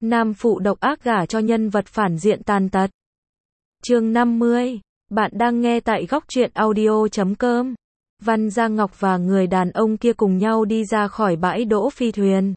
Nam phụ độc ác gả cho nhân vật phản diện tàn tật. Chương 50. Bạn đang nghe tại góc truyện audio.com. Văn Gia Ngọc và người đàn ông kia cùng nhau đi ra khỏi bãi đỗ phi thuyền.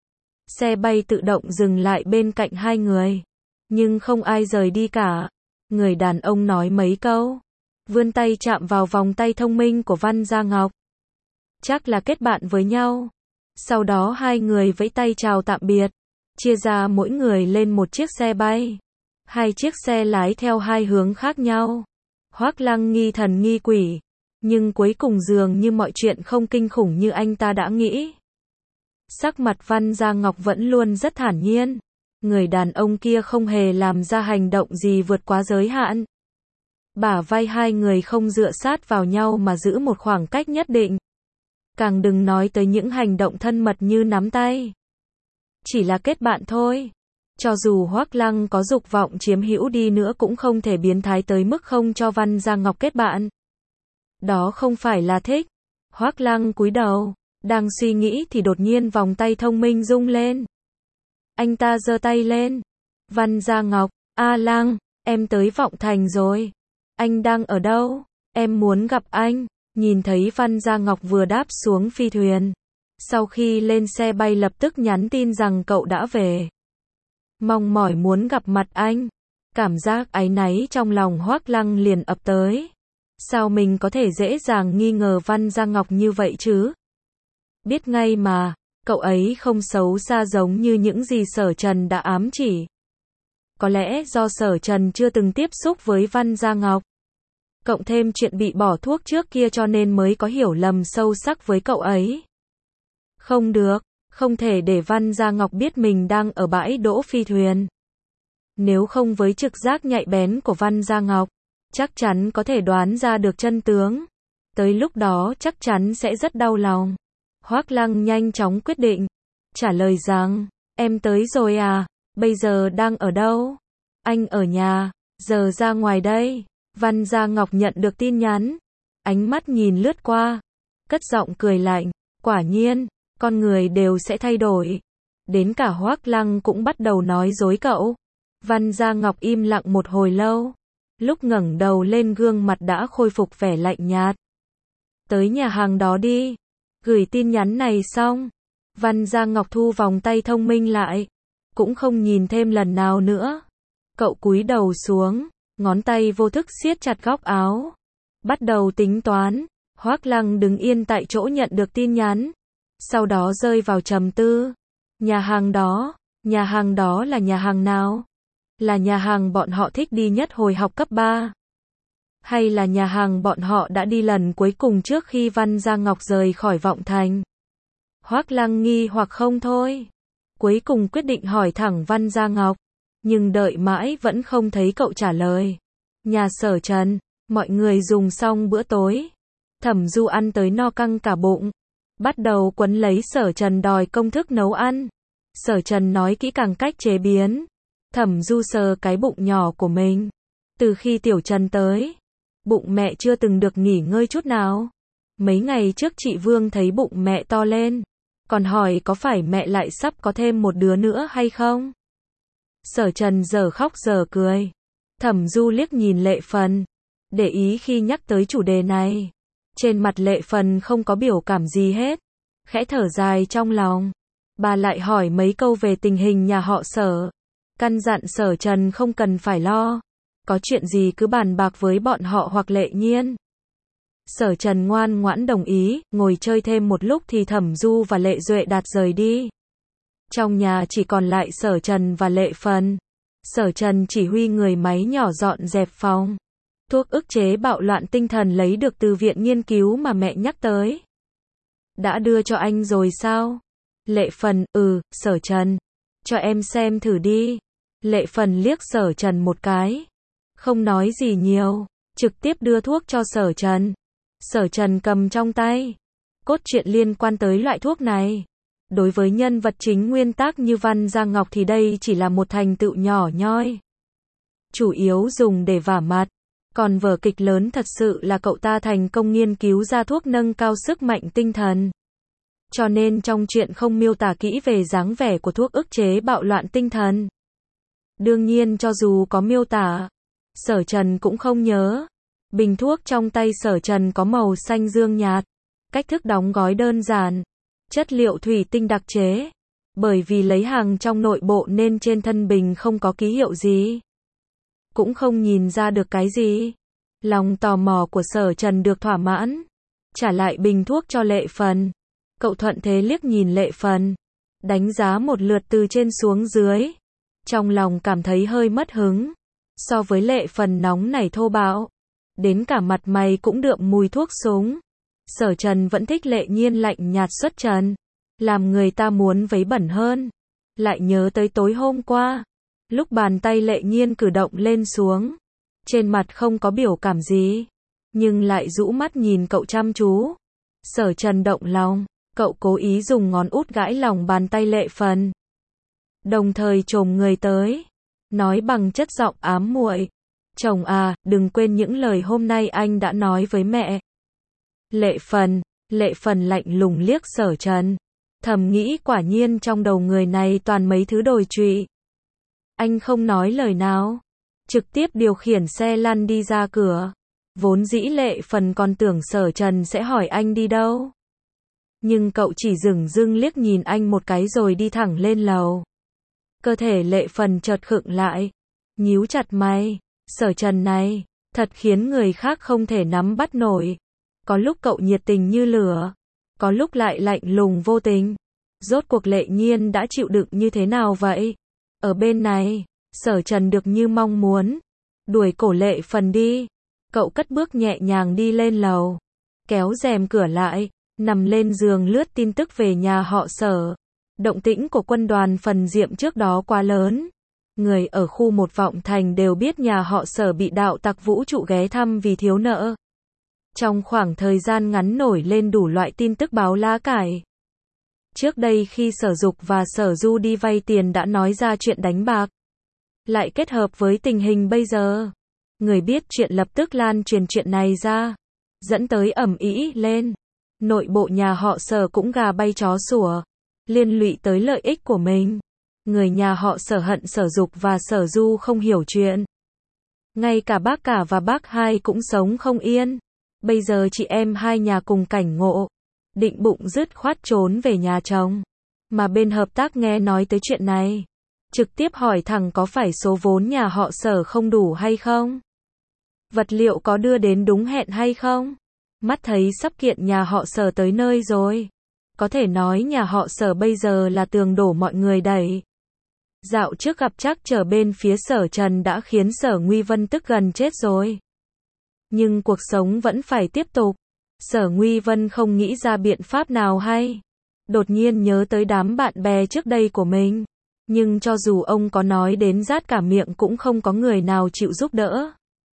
Xe bay tự động dừng lại bên cạnh hai người. Nhưng không ai rời đi cả. Người đàn ông nói mấy câu. Vươn tay chạm vào vòng tay thông minh của Văn Gia Ngọc. Chắc là kết bạn với nhau. Sau đó hai người vẫy tay chào tạm biệt. Chia ra mỗi người lên một chiếc xe bay. Hai chiếc xe lái theo hai hướng khác nhau. Hoắc Lăng nghi thần nghi quỷ. Nhưng cuối cùng dường như mọi chuyện không kinh khủng như anh ta đã nghĩ. Sắc mặt Văn Gia Ngọc vẫn luôn rất thản nhiên. Người đàn ông kia không hề làm ra hành động gì vượt quá giới hạn. Bả vai hai người không dựa sát vào nhau mà giữ một khoảng cách nhất định. Càng đừng nói tới những hành động thân mật như nắm tay. Chỉ là kết bạn thôi. Cho dù Hoắc Lăng có dục vọng chiếm hữu đi nữa cũng không thể biến thái tới mức không cho Văn Gia Ngọc kết bạn. Đó không phải là thích. Hoắc Lăng cúi đầu, đang suy nghĩ thì đột nhiên vòng tay thông minh rung lên. Anh ta giơ tay lên. Văn Gia Ngọc, A Lăng, em tới Vọng Thành rồi. Anh đang ở đâu? Em muốn gặp anh. Nhìn thấy Văn Gia Ngọc vừa đáp xuống phi thuyền. Sau khi lên xe bay lập tức nhắn tin rằng cậu đã về. Mong mỏi muốn gặp mặt anh. Cảm giác áy náy trong lòng Hoắc Lăng liền ập tới. Sao mình có thể dễ dàng nghi ngờ Văn Gia Ngọc như vậy chứ? Biết ngay mà, cậu ấy không xấu xa giống như những gì Sở Trần đã ám chỉ. Có lẽ do Sở Trần chưa từng tiếp xúc với Văn Gia Ngọc. Cộng thêm chuyện bị bỏ thuốc trước kia cho nên mới có hiểu lầm sâu sắc với cậu ấy. Không được, không thể để Văn Gia Ngọc biết mình đang ở bãi đỗ phi thuyền. Nếu không với trực giác nhạy bén của Văn Gia Ngọc, chắc chắn có thể đoán ra được chân tướng. Tới lúc đó chắc chắn sẽ rất đau lòng. Hoắc Lăng nhanh chóng quyết định, trả lời rằng, em tới rồi à, bây giờ đang ở đâu? Anh ở nhà, giờ ra ngoài đây. Văn Gia Ngọc nhận được tin nhắn, ánh mắt nhìn lướt qua, cất giọng cười lạnh, quả nhiên, con người đều sẽ thay đổi. Đến cả Hoắc Lăng cũng bắt đầu nói dối cậu. Văn Gia Ngọc im lặng một hồi lâu, lúc ngẩng đầu lên gương mặt đã khôi phục vẻ lạnh nhạt. Tới nhà hàng đó đi. Gửi tin nhắn này xong, Văn Gia Ngọc thu vòng tay thông minh lại, cũng không nhìn thêm lần nào nữa. Cậu cúi đầu xuống, ngón tay vô thức siết chặt góc áo, bắt đầu tính toán. Hoắc Lăng đứng yên tại chỗ nhận được tin nhắn, sau đó rơi vào trầm tư. Nhà hàng đó là nhà hàng nào? Là nhà hàng bọn họ thích đi nhất hồi học cấp 3? Hay là nhà hàng bọn họ đã đi lần cuối cùng trước khi Văn Gia Ngọc rời khỏi Vọng Thành? Hoắc Lăng nghi hoặc không thôi. Cuối cùng quyết định hỏi thẳng Văn Gia Ngọc, nhưng đợi mãi vẫn không thấy cậu trả lời. Nhà Sở Trần, mọi người dùng xong bữa tối. Thẩm Du ăn tới no căng cả bụng. Bắt đầu quấn lấy Sở Trần đòi công thức nấu ăn. Sở Trần nói kỹ càng cách chế biến. Thẩm Du sờ cái bụng nhỏ của mình. Từ khi Tiểu Trần tới, bụng mẹ chưa từng được nghỉ ngơi chút nào. Mấy ngày trước chị Vương thấy bụng mẹ to lên, còn hỏi có phải mẹ lại sắp có thêm một đứa nữa hay không? Sở Trần giờ khóc giờ cười. Thẩm Du liếc nhìn Lệ Phần, để ý khi nhắc tới chủ đề này. Trên mặt Lệ Phần không có biểu cảm gì hết, khẽ thở dài trong lòng. Bà lại hỏi mấy câu về tình hình nhà họ Sở, căn dặn Sở Trần không cần phải lo. Có chuyện gì cứ bàn bạc với bọn họ hoặc Lệ Nhiên. Sở Trần ngoan ngoãn đồng ý, ngồi chơi thêm một lúc thì Thẩm Du và Lệ Duệ Đạt rời đi. Trong nhà chỉ còn lại Sở Trần và Lệ Phần. Sở Trần chỉ huy người máy nhỏ dọn dẹp phòng. Thuốc ức chế bạo loạn tinh thần lấy được từ viện nghiên cứu mà mẹ nhắc tới. Đã đưa cho anh rồi sao? Lệ Phần, Sở Trần. Cho em xem thử đi. Lệ Phần liếc Sở Trần một cái. Không nói gì nhiều, trực tiếp đưa thuốc cho Sở Trần. Sở Trần cầm trong tay. Cốt truyện liên quan tới loại thuốc này. Đối với nhân vật chính nguyên tác như Văn Gia Ngọc thì đây chỉ là một thành tựu nhỏ nhoi. Chủ yếu dùng để vả mặt. Còn vở kịch lớn thật sự là cậu ta thành công nghiên cứu ra thuốc nâng cao sức mạnh tinh thần. cho nên trong chuyện không miêu tả kỹ về dáng vẻ của thuốc ức chế bạo loạn tinh thần. Đương nhiên cho dù có miêu tả, Sở Trần cũng không nhớ. Bình thuốc trong tay Sở Trần có màu xanh dương nhạt, cách thức đóng gói đơn giản, chất liệu thủy tinh đặc chế. Bởi vì lấy hàng trong nội bộ nên trên thân bình không có ký hiệu gì, cũng không nhìn ra được cái gì. Lòng tò mò của Sở Trần được thỏa mãn, trả lại bình thuốc cho Lệ Phần. Cậu thuận thế liếc nhìn Lệ Phần, đánh giá một lượt từ trên xuống dưới, trong lòng cảm thấy hơi mất hứng. So với Lệ Phần nóng nảy thô bạo, đến cả mặt mày cũng đượm mùi thuốc súng, Sở Trần vẫn thích Lệ Nhiên lạnh nhạt xuất trần, làm người ta muốn vấy bẩn hơn. Lại nhớ tới tối hôm qua, lúc bàn tay Lệ Nhiên cử động lên xuống, trên mặt không có biểu cảm gì, nhưng lại rũ mắt nhìn cậu chăm chú. Sở Trần động lòng, cậu cố ý dùng ngón út gãi lòng bàn tay Lệ Phần, đồng thời chồm người tới, nói bằng chất giọng ám muội: "Chồng à, đừng quên những lời hôm nay anh đã nói với mẹ." Lệ Phần lạnh lùng liếc Sở Trần, thầm nghĩ quả nhiên trong đầu người này toàn mấy thứ đồi trụy. Anh không nói lời nào, trực tiếp điều khiển xe lăn đi ra cửa. Vốn dĩ Lệ Phần còn tưởng Sở Trần sẽ hỏi anh đi đâu, nhưng cậu chỉ dửng dưng liếc nhìn anh một cái rồi đi thẳng lên lầu. Cơ thể Lệ Phần chợt khựng lại, nhíu chặt mày. Sở Trần này, thật khiến người khác không thể nắm bắt nổi. Có lúc cậu nhiệt tình như lửa, có lúc lại lạnh lùng vô tình. Rốt cuộc Lệ Nhiên đã chịu đựng như thế nào vậy? Ở bên này, Sở Trần được như mong muốn, đuổi cổ Lệ Phần đi. Cậu cất bước nhẹ nhàng đi lên lầu, kéo rèm cửa lại, nằm lên giường lướt tin tức về nhà họ Sở. Động tĩnh của quân đoàn Phần Diệm trước đó quá lớn. Người ở khu một Vọng Thành đều biết nhà họ Sở bị đạo tặc vũ trụ ghé thăm vì thiếu nợ. Trong khoảng thời gian ngắn nổi lên đủ loại tin tức báo lá cải. Trước đây khi Sở Dục và Sở Du đi vay tiền đã nói ra chuyện đánh bạc. Lại kết hợp với tình hình bây giờ, người biết chuyện lập tức lan truyền chuyện này ra, dẫn tới ầm ĩ lên. Nội bộ nhà họ Sở cũng gà bay chó sủa, liên lụy tới lợi ích của mình. Người nhà họ Sở hận Sở Dục và Sở Du không hiểu chuyện. Ngay cả bác cả và bác hai cũng sống không yên. Bây giờ chị em hai nhà cùng cảnh ngộ, định bụng dứt khoát trốn về nhà chồng. Mà bên hợp tác nghe nói tới chuyện này, trực tiếp hỏi thẳng có phải số vốn nhà họ Sở không đủ hay không? Vật liệu có đưa đến đúng hẹn hay không? Mắt thấy sắp kiện nhà họ Sở tới nơi rồi. Có thể nói nhà họ Sở bây giờ là tường đổ mọi người đẩy. Dạo trước gặp trắc trở bên phía Sở Trần đã khiến Sở Nguy Vân tức gần chết rồi. Nhưng cuộc sống vẫn phải tiếp tục. Sở Nguy Vân không nghĩ ra biện pháp nào hay. Đột nhiên nhớ tới đám bạn bè trước đây của mình. Nhưng cho dù ông có nói đến rát cả miệng cũng không có người nào chịu giúp đỡ.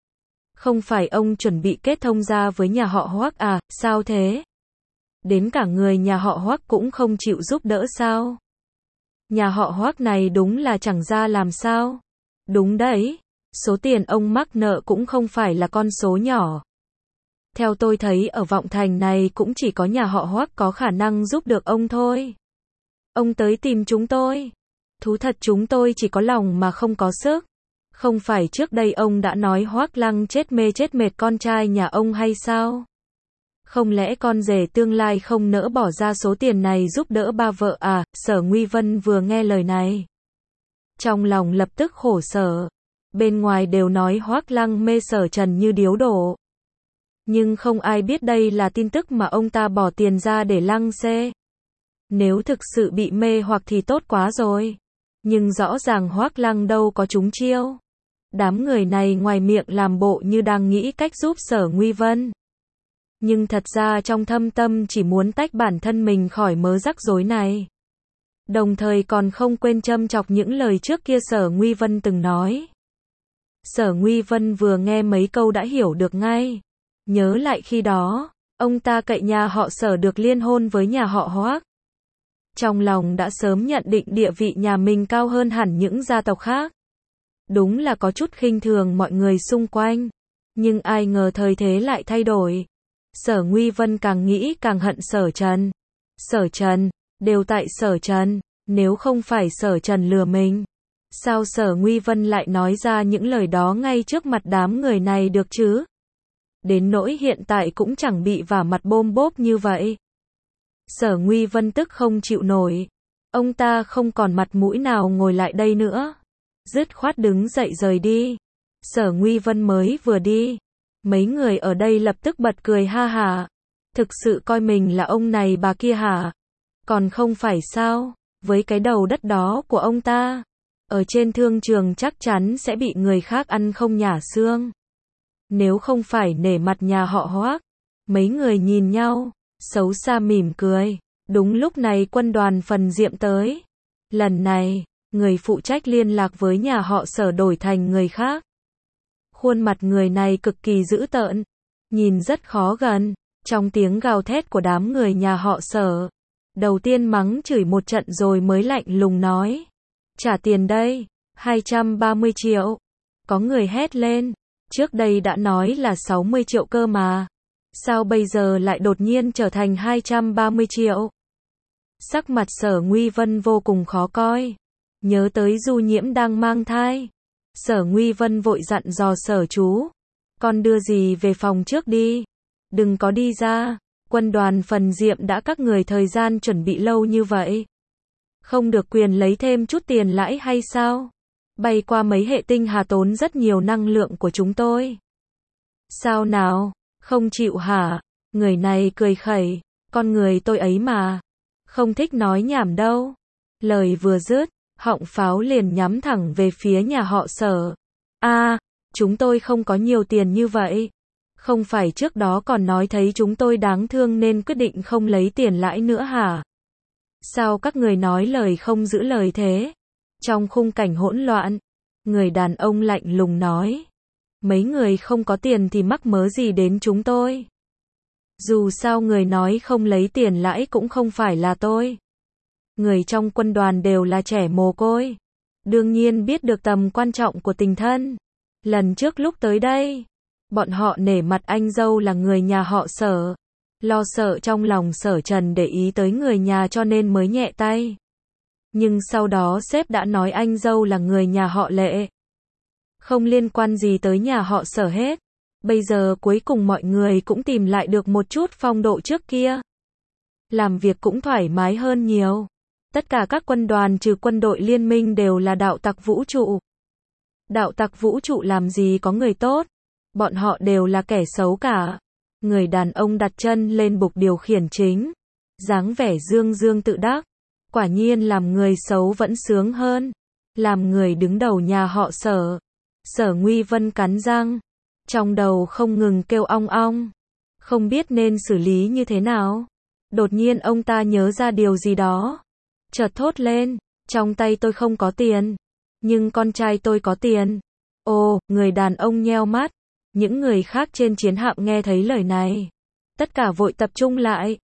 Không phải ông chuẩn bị kết thông gia với nhà họ Hoắc à, sao thế? Đến cả người nhà họ Hoắc cũng không chịu giúp đỡ sao? Nhà họ Hoắc này đúng là chẳng ra làm sao. Đúng đấy, số tiền ông mắc nợ cũng không phải là con số nhỏ. Theo tôi thấy ở Vọng Thành này cũng chỉ có nhà họ Hoắc có khả năng giúp được ông thôi. Ông tới tìm chúng tôi. Thú thật chúng tôi chỉ có lòng mà không có sức. Không phải trước đây ông đã nói Hoắc Lăng chết mê chết mệt con trai nhà ông hay sao? Không lẽ con rể tương lai không nỡ bỏ ra số tiền này giúp đỡ ba vợ à? Sở Nguy Vân vừa nghe lời này, trong lòng lập tức khổ sở. Bên ngoài đều nói Hoắc Lăng mê Sở Trần như điếu đổ. Nhưng không ai biết đây là tin tức mà ông ta bỏ tiền ra để lăng xê. Nếu thực sự bị mê hoặc thì tốt quá rồi. Nhưng rõ ràng Hoắc Lăng đâu có trúng chiêu. Đám người này ngoài miệng làm bộ như đang nghĩ cách giúp Sở Nguy Vân. Nhưng thật ra trong thâm tâm chỉ muốn tách bản thân mình khỏi mớ rắc rối này. Đồng thời còn không quên châm chọc những lời trước kia Sở Nguy Vân từng nói. Sở Nguy Vân vừa nghe mấy câu đã hiểu được ngay. Nhớ lại khi đó, ông ta cậy nhà họ Sở được liên hôn với nhà họ Hoắc. Trong lòng đã sớm nhận định địa vị nhà mình cao hơn hẳn những gia tộc khác. Đúng là có chút khinh thường mọi người xung quanh. Nhưng ai ngờ thời thế lại thay đổi. Sở Nguy Vân càng nghĩ càng hận Sở Trần. Sở Trần, đều tại Sở Trần, nếu không phải Sở Trần lừa mình, sao Sở Nguy Vân lại nói ra những lời đó ngay trước mặt đám người này được chứ? Đến nỗi hiện tại cũng chẳng bị vả mặt bôm bốp như vậy. Sở Nguy Vân tức không chịu nổi. Ông ta không còn mặt mũi nào ngồi lại đây nữa. Dứt khoát đứng dậy rời đi. Sở Nguy Vân mới vừa đi, mấy người ở đây lập tức bật cười ha hả. Thực sự coi mình là ông này bà kia hả? Còn không phải sao, với cái đầu đất đó của ông ta, ở trên thương trường chắc chắn sẽ bị người khác ăn không nhả xương. Nếu không phải nể mặt nhà họ Hoác, mấy người nhìn nhau, xấu xa mỉm cười. Đúng lúc này quân đoàn Phần Diệm tới. Lần này, người phụ trách liên lạc với nhà họ Sở đổi thành người khác. Khuôn mặt người này cực kỳ dữ tợn, nhìn rất khó gần. Trong tiếng gào thét của đám người nhà họ Sở, đầu tiên mắng chửi một trận rồi mới lạnh lùng nói: trả tiền đây, 230 triệu. Có người hét lên, trước đây đã nói là 60 triệu cơ mà. Sao bây giờ lại đột nhiên trở thành 230 triệu? Sắc mặt Sở Nguy Vân vô cùng khó coi. Nhớ tới Du Nhiễm đang mang thai. Sở Nguy Vân vội dặn dò Sở chú: con đưa gì về phòng trước đi. Đừng có đi ra. Quân đoàn Phần Diệm đã các người thời gian chuẩn bị lâu như vậy. Không được quyền lấy thêm chút tiền lãi hay sao? Bay qua mấy hệ tinh hà tốn rất nhiều năng lượng của chúng tôi. Sao nào? Không chịu hả? Người này cười khẩy. Con người tôi ấy mà. Không thích nói nhảm đâu. Lời vừa dứt, họng pháo liền nhắm thẳng về phía nhà họ Sở. Chúng tôi không có nhiều tiền như vậy. Không phải trước đó còn nói thấy chúng tôi đáng thương nên quyết định không lấy tiền lãi nữa hả? Sao các người nói lời không giữ lời thế? Trong khung cảnh hỗn loạn, người đàn ông lạnh lùng nói: mấy người không có tiền thì mắc mớ gì đến chúng tôi? Dù sao người nói không lấy tiền lãi cũng không phải là tôi. Người trong quân đoàn đều là trẻ mồ côi, đương nhiên biết được tầm quan trọng của tình thân. Lần trước lúc tới đây, bọn họ nể mặt anh dâu là người nhà họ Sở, lo sợ trong lòng Sở Trần để ý tới người nhà cho nên mới nhẹ tay. Nhưng sau đó sếp đã nói anh dâu là người nhà họ Lệ, không liên quan gì tới nhà họ Sở hết. Bây giờ cuối cùng mọi người cũng tìm lại được một chút phong độ trước kia. Làm việc cũng thoải mái hơn nhiều. Tất cả các quân đoàn trừ quân đội liên minh đều là đạo tặc vũ trụ. Đạo tặc vũ trụ làm gì có người tốt, bọn họ đều là kẻ xấu cả. Người đàn ông đặt chân lên bục điều khiển chính, dáng vẻ dương dương tự đắc. Quả nhiên làm người xấu vẫn sướng hơn. Làm người đứng đầu nhà họ Sở. Sở Nguy Vân cắn răng, trong đầu không ngừng kêu ong ong, không biết nên xử lý như thế nào. Đột nhiên ông ta nhớ ra điều gì đó, chợt thốt lên: trong tay tôi không có tiền, nhưng con trai tôi có tiền. Ồ, người đàn ông nheo mắt. Những người khác trên chiến hạm nghe thấy lời này, tất cả vội tập trung lại.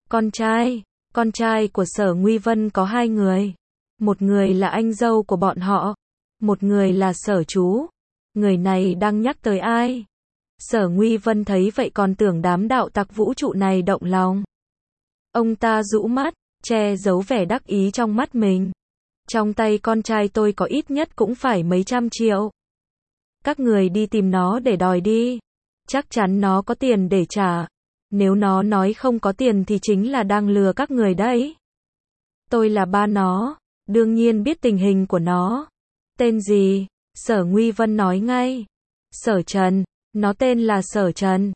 Con trai của Sở Nguy Vân có 2 người. Một người là anh dâu của bọn họ, một người là Sở chú. Người này đang nhắc tới ai? Sở Nguy Vân thấy vậy còn tưởng đám đạo tặc vũ trụ này động lòng. Ông ta rũ mắt, che giấu vẻ đắc ý trong mắt mình. Trong tay con trai tôi có ít nhất cũng phải mấy trăm triệu. Các người đi tìm nó để đòi đi. Chắc chắn nó có tiền để trả. Nếu nó nói không có tiền thì chính là đang lừa các người đấy. Tôi là ba nó, đương nhiên biết tình hình của nó. Tên gì? Sở Nguy Vân nói ngay. Sở Trần, nó tên là Sở Trần.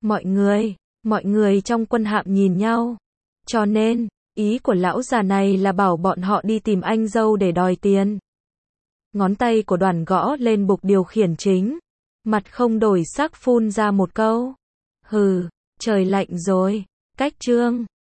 Mọi người trong quân hạm nhìn nhau. Cho nên, ý của lão già này là bảo bọn họ đi tìm anh dâu để đòi tiền. Ngón tay của Đoàn gõ lên bục điều khiển chính. Mặt không đổi sắc phun ra một câu: hừ, trời lạnh rồi. Cách chương